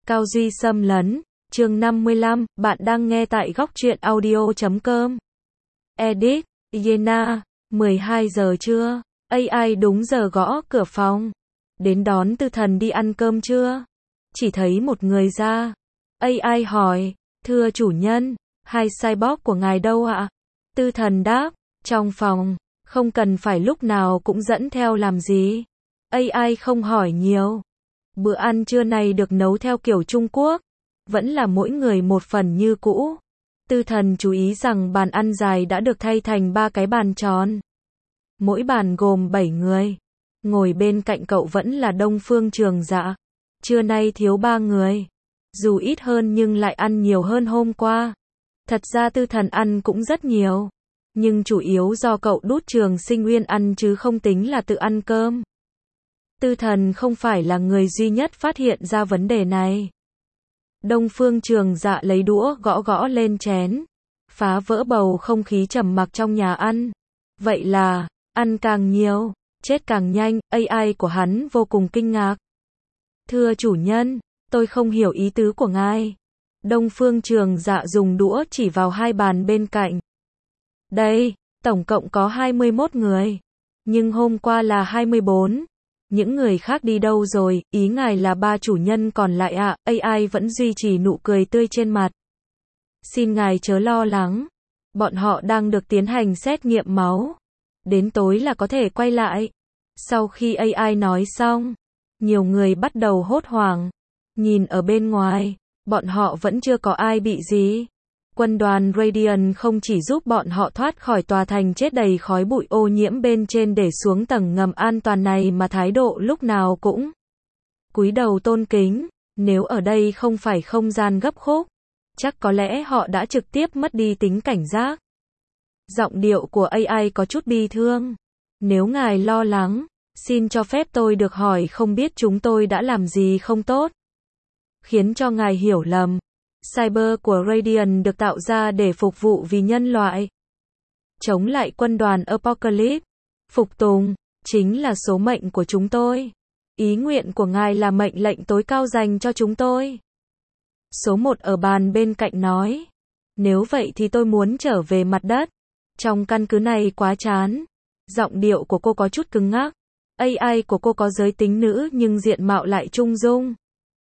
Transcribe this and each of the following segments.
Cao Duy xâm lấn, chương 55, bạn đang nghe tại góc truyện audio.com. Edit, Yena, 12 giờ trưa, AI đúng giờ gõ cửa phòng. Đến đón Tư Thần đi ăn cơm chưa? Chỉ thấy một người ra. AI hỏi, thưa chủ nhân, hai cyborg của ngài đâu ạ? Tư Thần đáp, trong phòng, không cần phải lúc nào cũng dẫn theo làm gì. AI không hỏi nhiều. Bữa ăn trưa này được nấu theo kiểu Trung Quốc, vẫn là mỗi người một phần như cũ. Tư Thần chú ý rằng bàn ăn dài đã được thay thành 3 cái bàn tròn. Mỗi bàn gồm 7 người. Ngồi bên cạnh cậu vẫn là Đông Phương Trường Dạ. Trưa nay thiếu 3 người. Dù ít hơn nhưng lại ăn nhiều hơn hôm qua. Thật ra Tư Thần ăn cũng rất nhiều. Nhưng chủ yếu do cậu đút Trường Sinh Uyên ăn chứ không tính là tự ăn cơm. Tư Thần không phải là người duy nhất phát hiện ra vấn đề này. Đông Phương Trường Dạ lấy đũa gõ gõ lên chén, phá vỡ bầu không khí trầm mặc trong nhà ăn. Vậy là, ăn càng nhiều, chết càng nhanh, AI của hắn vô cùng kinh ngạc. Thưa chủ nhân, tôi không hiểu ý tứ của ngài. Đông Phương Trường Dạ dùng đũa chỉ vào hai bàn bên cạnh. Đây, tổng cộng có 21 người. Nhưng hôm qua là 24. Những người khác đi đâu rồi, ý ngài là 3 chủ nhân còn lại ạ, AI vẫn duy trì nụ cười tươi trên mặt. Xin ngài chớ lo lắng. Bọn họ đang được tiến hành xét nghiệm máu. Đến tối là có thể quay lại. Sau khi AI nói xong, nhiều người bắt đầu hốt hoảng. Nhìn ở bên ngoài, bọn họ vẫn chưa có ai bị gì. Quân đoàn Radiant không chỉ giúp bọn họ thoát khỏi tòa thành chết đầy khói bụi ô nhiễm bên trên để xuống tầng ngầm an toàn này mà thái độ lúc nào cũng cúi đầu tôn kính. Nếu ở đây không phải không gian gấp khúc, chắc có lẽ họ đã trực tiếp mất đi tính cảnh giác. Giọng điệu của AI có chút bi thương. Nếu ngài lo lắng, xin cho phép tôi được hỏi không biết chúng tôi đã làm gì không tốt, khiến cho ngài hiểu lầm. Cyber của Radiant được tạo ra để phục vụ vì nhân loại. Chống lại quân đoàn Apocalypse. Phục tùng, chính là số mệnh của chúng tôi. Ý nguyện của ngài là mệnh lệnh tối cao dành cho chúng tôi. Số 1 ở bàn bên cạnh nói. Nếu vậy thì tôi muốn trở về mặt đất. Trong căn cứ này quá chán. Giọng điệu của cô có chút cứng ngắc. AI của cô có giới tính nữ nhưng diện mạo lại trung dung.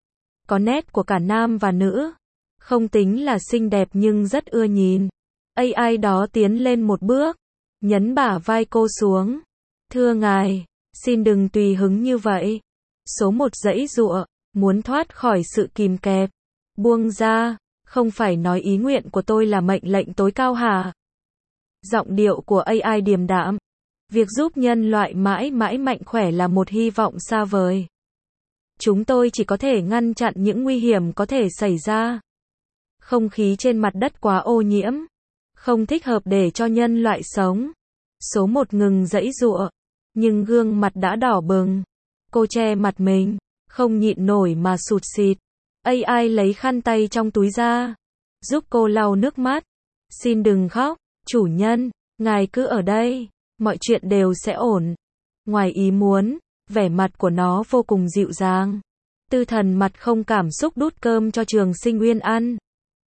Có nét của cả nam và nữ. Không tính là xinh đẹp nhưng rất ưa nhìn. AI đó tiến lên một bước, nhấn bả vai cô xuống. Thưa ngài, xin đừng tùy hứng như vậy. Số 1 giãy giụa, muốn thoát khỏi sự kìm kẹp. Buông ra, không phải nói ý nguyện của tôi là mệnh lệnh tối cao hả? Giọng điệu của AI điềm đạm. Việc giúp nhân loại mãi mãi mạnh khỏe là một hy vọng xa vời. Chúng tôi chỉ có thể ngăn chặn những nguy hiểm có thể xảy ra. Không khí trên mặt đất quá ô nhiễm, không thích hợp để cho nhân loại sống. Số 1 ngừng giãy giụa, nhưng gương mặt đã đỏ bừng. Cô che mặt mình, không nhịn nổi mà sụt sịt. AI lấy khăn tay trong túi ra, giúp cô lau nước mắt. Xin đừng khóc, chủ nhân, ngài cứ ở đây, mọi chuyện đều sẽ ổn. Ngoài ý muốn, vẻ mặt của nó vô cùng dịu dàng. Tư Thần mặt không cảm xúc đút cơm cho Trường Sinh Uyên ăn.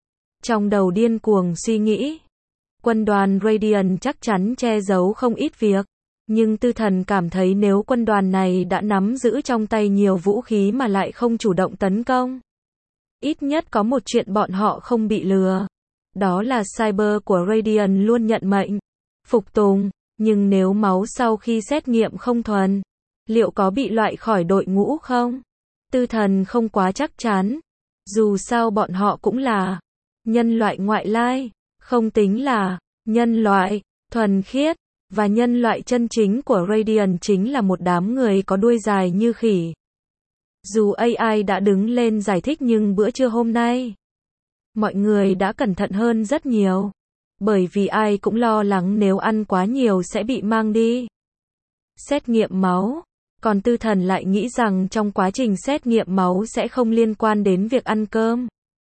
Trong đầu điên cuồng suy nghĩ. Quân đoàn Radiant chắc chắn che giấu không ít việc. Nhưng Tư Thần cảm thấy nếu quân đoàn này đã nắm giữ trong tay nhiều vũ khí mà lại không chủ động tấn công, ít nhất có một chuyện bọn họ không bị lừa. Đó là Cyber của Radiant luôn nhận mệnh. Phục tùng. Nhưng nếu máu sau khi xét nghiệm không thuần, liệu có bị loại khỏi đội ngũ không? Tư Thần không quá chắc chắn. Dù sao bọn họ cũng là nhân loại ngoại lai, không tính là nhân loại thuần khiết, và nhân loại chân chính của Radiant chính là một đám người có đuôi dài như khỉ. Dù AI đã đứng lên giải thích nhưng bữa trưa hôm nay, mọi người đã cẩn thận hơn rất nhiều. Bởi vì ai cũng lo lắng nếu ăn quá nhiều sẽ bị mang đi xét nghiệm máu. Còn Tư Thần lại nghĩ rằng trong quá trình xét nghiệm máu sẽ không liên quan đến việc ăn cơm.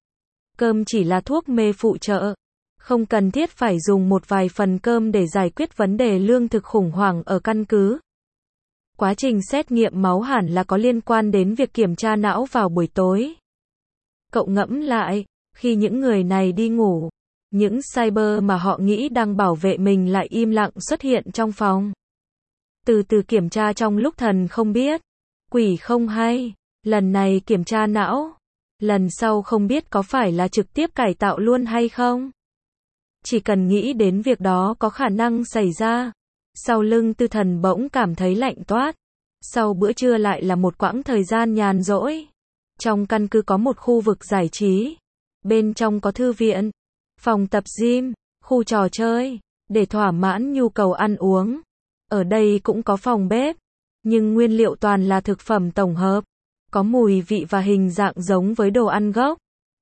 Cơm chỉ là thuốc mê phụ trợ. Không cần thiết phải dùng một vài phần cơm để giải quyết vấn đề lương thực khủng hoảng ở căn cứ. Quá trình xét nghiệm máu hẳn là có liên quan đến việc kiểm tra não vào buổi tối. Cậu ngẫm lại, khi những người này đi ngủ, những cyber mà họ nghĩ đang bảo vệ mình lại im lặng xuất hiện trong phòng. Từ từ kiểm tra trong lúc thần không biết, quỷ không hay, lần này kiểm tra não, lần sau không biết có phải là trực tiếp cải tạo luôn hay không. Chỉ cần nghĩ đến việc đó có khả năng xảy ra, sau lưng Tư Thần bỗng cảm thấy lạnh toát. Sau bữa trưa lại là một quãng thời gian nhàn rỗi. Trong căn cứ có một khu vực giải trí, bên trong có thư viện, phòng tập gym, khu trò chơi, để thỏa mãn nhu cầu ăn uống. Ở đây cũng có phòng bếp, nhưng nguyên liệu toàn là thực phẩm tổng hợp, có mùi vị và hình dạng giống với đồ ăn gốc.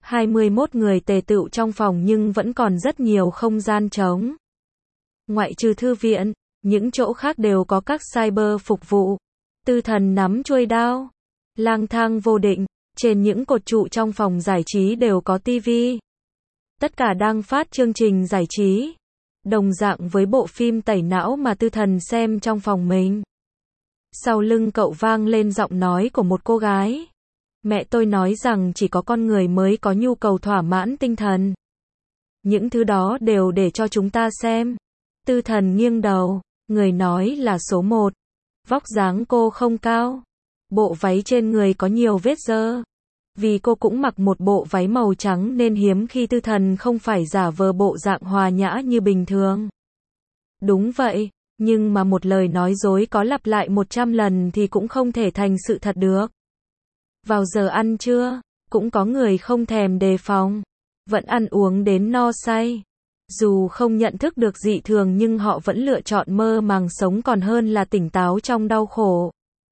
21 người tề tựu trong phòng nhưng vẫn còn rất nhiều không gian trống. Ngoại trừ thư viện, những chỗ khác đều có các cyber phục vụ. Tư Thần nắm chuôi đao, lang thang vô định, trên những cột trụ trong phòng giải trí đều có tivi. Tất cả đang phát chương trình giải trí, đồng dạng với bộ phim tẩy não mà Tư Thần xem trong phòng mình. Sau lưng cậu vang lên giọng nói của một cô gái. Mẹ tôi nói rằng chỉ có con người mới có nhu cầu thỏa mãn tinh thần. Những thứ đó đều để cho chúng ta xem. Tư Thần nghiêng đầu, người nói là số 1. Vóc dáng cô không cao. Bộ váy trên người có nhiều vết dơ. Vì cô cũng mặc một bộ váy màu trắng nên hiếm khi Tư Thần không phải giả vờ bộ dạng hòa nhã như bình thường. Đúng vậy, nhưng mà một lời nói dối có lặp lại 100 lần thì cũng không thể thành sự thật được. Vào giờ ăn trưa, cũng có người không thèm đề phòng, vẫn ăn uống đến no say. Dù không nhận thức được dị thường nhưng họ vẫn lựa chọn mơ màng sống còn hơn là tỉnh táo trong đau khổ.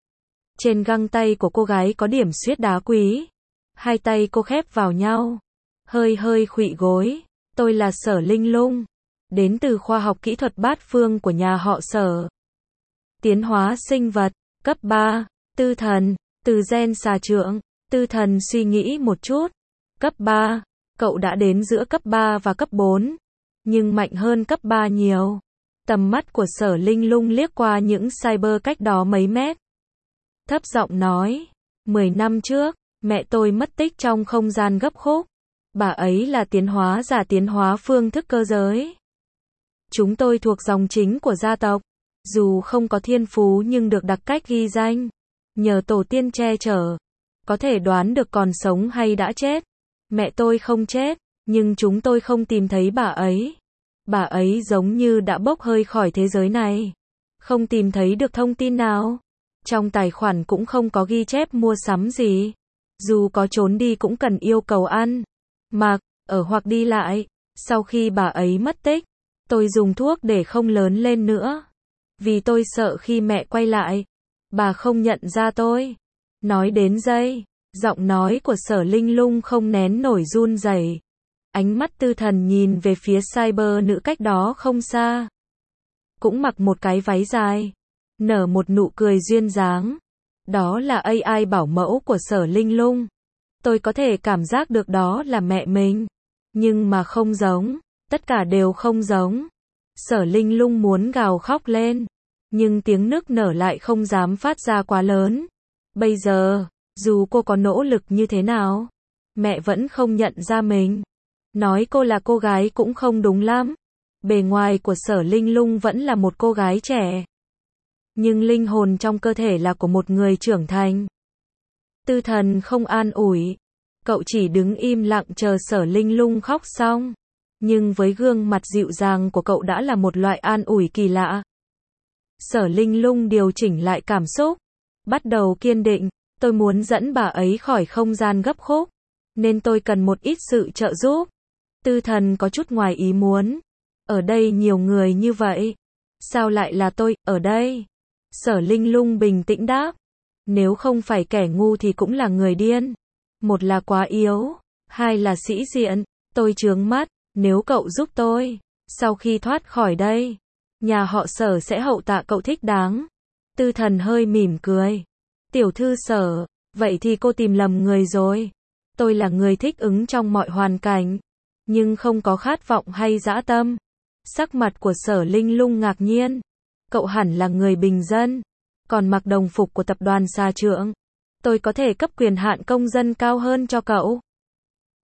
Trên găng tay của cô gái có điểm xuyết đá quý. Hai tay cô khép vào nhau, hơi hơi khuỵu gối. Tôi là Sở Linh Lung, đến từ khoa học kỹ thuật bát phương của nhà họ Sở. Tiến hóa sinh vật, cấp 3, Tư Thần, từ gen xà trượng. Tư Thần suy nghĩ một chút. Cấp 3, cậu đã đến giữa cấp 3 và cấp 4, nhưng mạnh hơn cấp 3 nhiều. Tầm mắt của Sở Linh Lung liếc qua những cyber cách đó mấy mét. Thấp giọng nói, 10 năm trước, mẹ tôi mất tích trong không gian gấp khúc. Bà ấy là tiến hóa giả tiến hóa phương thức cơ giới. Chúng tôi thuộc dòng chính của gia tộc. Dù không có thiên phú nhưng được đặc cách ghi danh. Nhờ tổ tiên che chở, có thể đoán được còn sống hay đã chết. Mẹ tôi không chết, nhưng chúng tôi không tìm thấy bà ấy. Bà ấy giống như đã bốc hơi khỏi thế giới này. Không tìm thấy được thông tin nào. Trong tài khoản cũng không có ghi chép mua sắm gì. Dù có trốn đi cũng cần yêu cầu ăn, mặc, ở hoặc đi lại. Sau khi bà ấy mất tích, tôi dùng thuốc để không lớn lên nữa. Vì tôi sợ khi mẹ quay lại, bà không nhận ra tôi. Nói đến đây, giọng nói của Sở Linh Lung không nén nổi run rẩy. Ánh mắt Tư Thần nhìn về phía cyber nữ cách đó không xa. Cũng mặc một cái váy dài, nở một nụ cười duyên dáng. Đó là AI bảo mẫu của Sở Linh Lung. Tôi có thể cảm giác được đó là mẹ mình. Nhưng mà không giống, tất cả đều không giống. Sở Linh Lung muốn gào khóc lên, nhưng tiếng nức nở lại không dám phát ra quá lớn. Bây giờ, dù cô có nỗ lực như thế nào, mẹ vẫn không nhận ra mình. Nói cô là cô gái cũng không đúng lắm. Bề ngoài của Sở Linh Lung vẫn là một cô gái trẻ, nhưng linh hồn trong cơ thể là của một người trưởng thành. Tư Thần không an ủi. Cậu chỉ đứng im lặng chờ Sở Linh Lung khóc xong. Nhưng với gương mặt dịu dàng của cậu đã là một loại an ủi kỳ lạ. Sở Linh Lung điều chỉnh lại cảm xúc. Bắt đầu kiên định. Tôi muốn dẫn bà ấy khỏi không gian gấp khúc, nên tôi cần một ít sự trợ giúp. Tư Thần có chút ngoài ý muốn. Ở đây nhiều người như vậy. Sao lại là tôi, ở đây? Sở Linh Lung bình tĩnh đáp. Nếu không phải kẻ ngu thì cũng là người điên. Một là quá yếu, hai là sĩ diện. Tôi chướng mắt, nếu cậu giúp tôi, sau khi thoát khỏi đây, nhà họ Sở sẽ hậu tạ cậu thích đáng. Tư Thần hơi mỉm cười. Tiểu thư Sở, vậy thì cô tìm lầm người rồi. Tôi là người thích ứng trong mọi hoàn cảnh, nhưng không có khát vọng hay dã tâm. Sắc mặt của Sở Linh Lung ngạc nhiên. Cậu hẳn là người bình dân, còn mặc đồng phục của tập đoàn xà trượng. Tôi có thể cấp quyền hạn công dân cao hơn cho cậu.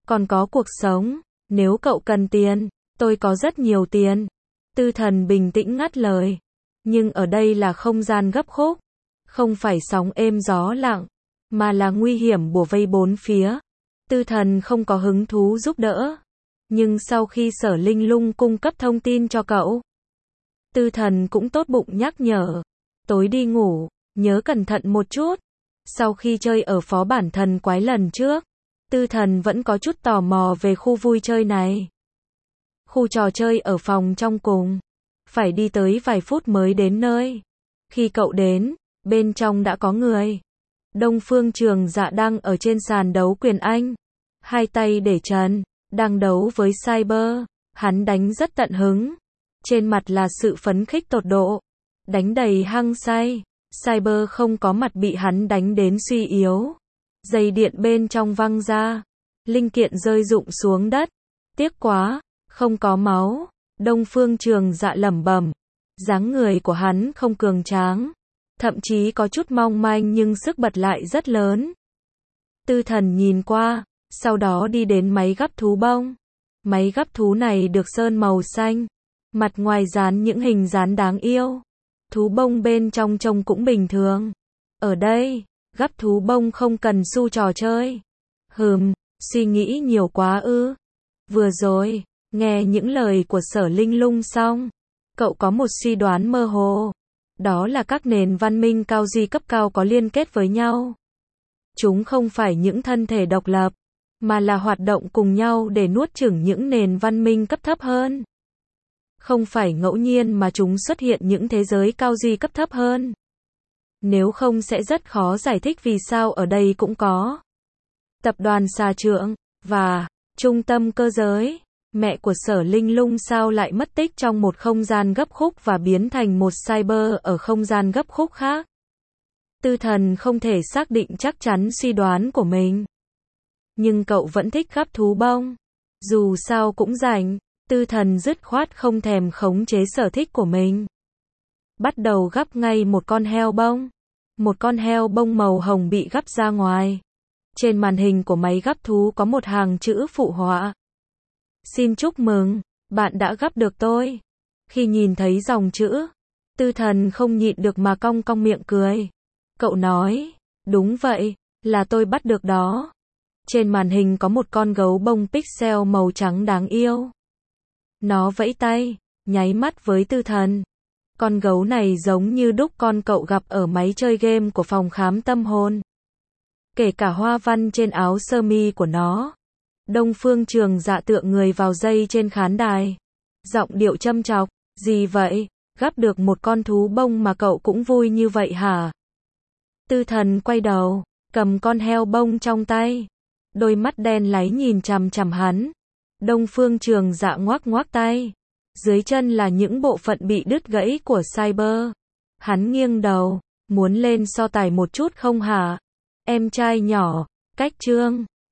còn có cuộc sống. Nếu cậu cần tiền, tôi có rất nhiều tiền. Tư Thần bình tĩnh ngắt lời. Nhưng ở đây là không gian gấp khúc. Không phải sóng êm gió lặng, mà là nguy hiểm bủa vây bốn phía. Tư Thần không có hứng thú giúp đỡ. Nhưng sau khi Sở Linh Lung cung cấp thông tin cho cậu, Tư Thần cũng tốt bụng nhắc nhở. Tối đi ngủ, nhớ cẩn thận một chút. Sau khi chơi ở Phó Bản Thần Quái lần trước, Tư Thần vẫn có chút tò mò về khu vui chơi này. Khu trò chơi ở phòng trong cùng. Phải đi tới vài phút mới đến nơi. Khi cậu đến, bên trong đã có người. Đông Phương Trường Dạ đang ở trên sàn đấu quyền Anh. Hai tay để trần, đang đấu với Cyber. Hắn đánh rất tận hứng. Trên mặt là sự phấn khích tột độ. Đánh đầy hăng say. Cyber không có mặt bị hắn đánh đến suy yếu. Dây điện bên trong văng ra. Linh kiện rơi rụng xuống đất. Tiếc quá, không có máu. Đông Phương Trường Dạ lẩm bẩm. Dáng người của hắn không cường tráng. Thậm chí có chút mong manh nhưng sức bật lại rất lớn. Tư Thần nhìn qua, sau đó đi đến máy gắp thú bông. Máy gắp thú này được sơn màu xanh. Mặt ngoài dán những hình dán đáng yêu. Thú bông bên trong trông cũng bình thường. Ở đây, gắp thú bông không cần xu trò chơi. Suy nghĩ nhiều quá ư. Vừa rồi, nghe những lời của Sở Linh Lung xong, cậu có một suy đoán mơ hồ. Đó là các nền văn minh cao duy cấp cao có liên kết với nhau. Chúng không phải những thân thể độc lập, mà là hoạt động cùng nhau để nuốt chửng những nền văn minh cấp thấp hơn. Không phải ngẫu nhiên mà chúng xuất hiện những thế giới cao duy cấp thấp hơn. Nếu không sẽ rất khó giải thích vì sao ở đây cũng có tập đoàn xà trượng và trung tâm cơ giới. Mẹ của Sở Linh Lung sao lại mất tích trong một không gian gấp khúc và biến thành một cyber ở không gian gấp khúc khác? Tư Thần không thể xác định chắc chắn suy đoán của mình. Nhưng cậu vẫn thích gắp thú bông. Dù sao cũng rảnh, Tư Thần dứt khoát không thèm khống chế sở thích của mình. Bắt đầu gắp ngay một con heo bông. Một con heo bông màu hồng bị gắp ra ngoài. Trên màn hình của máy gắp thú có một hàng chữ phụ họa. Xin chúc mừng, bạn đã gắp được tôi. Khi nhìn thấy dòng chữ, Tư Thần không nhịn được mà cong cong miệng cười. Cậu nói, đúng vậy, là tôi bắt được đó. Trên màn hình có một con gấu bông pixel màu trắng đáng yêu. Nó vẫy tay, nháy mắt với Tư Thần. Con gấu này giống như đúc con cậu gặp ở máy chơi game của phòng khám tâm hồn. Kể cả hoa văn trên áo sơ mi của nó. Đông Phương Trường Dạ tựa người vào dây trên khán đài. Giọng điệu châm chọc, gì vậy, gắp được một con thú bông mà cậu cũng vui như vậy hả? Tư Thần quay đầu, cầm con heo bông trong tay. Đôi mắt đen láy nhìn chằm chằm hắn. Đông Phương Trường Dạ ngoác ngoác tay. Dưới chân là những bộ phận bị đứt gãy của Cyber. Hắn nghiêng đầu, muốn lên so tài một chút không hả? Em trai nhỏ, cách chương.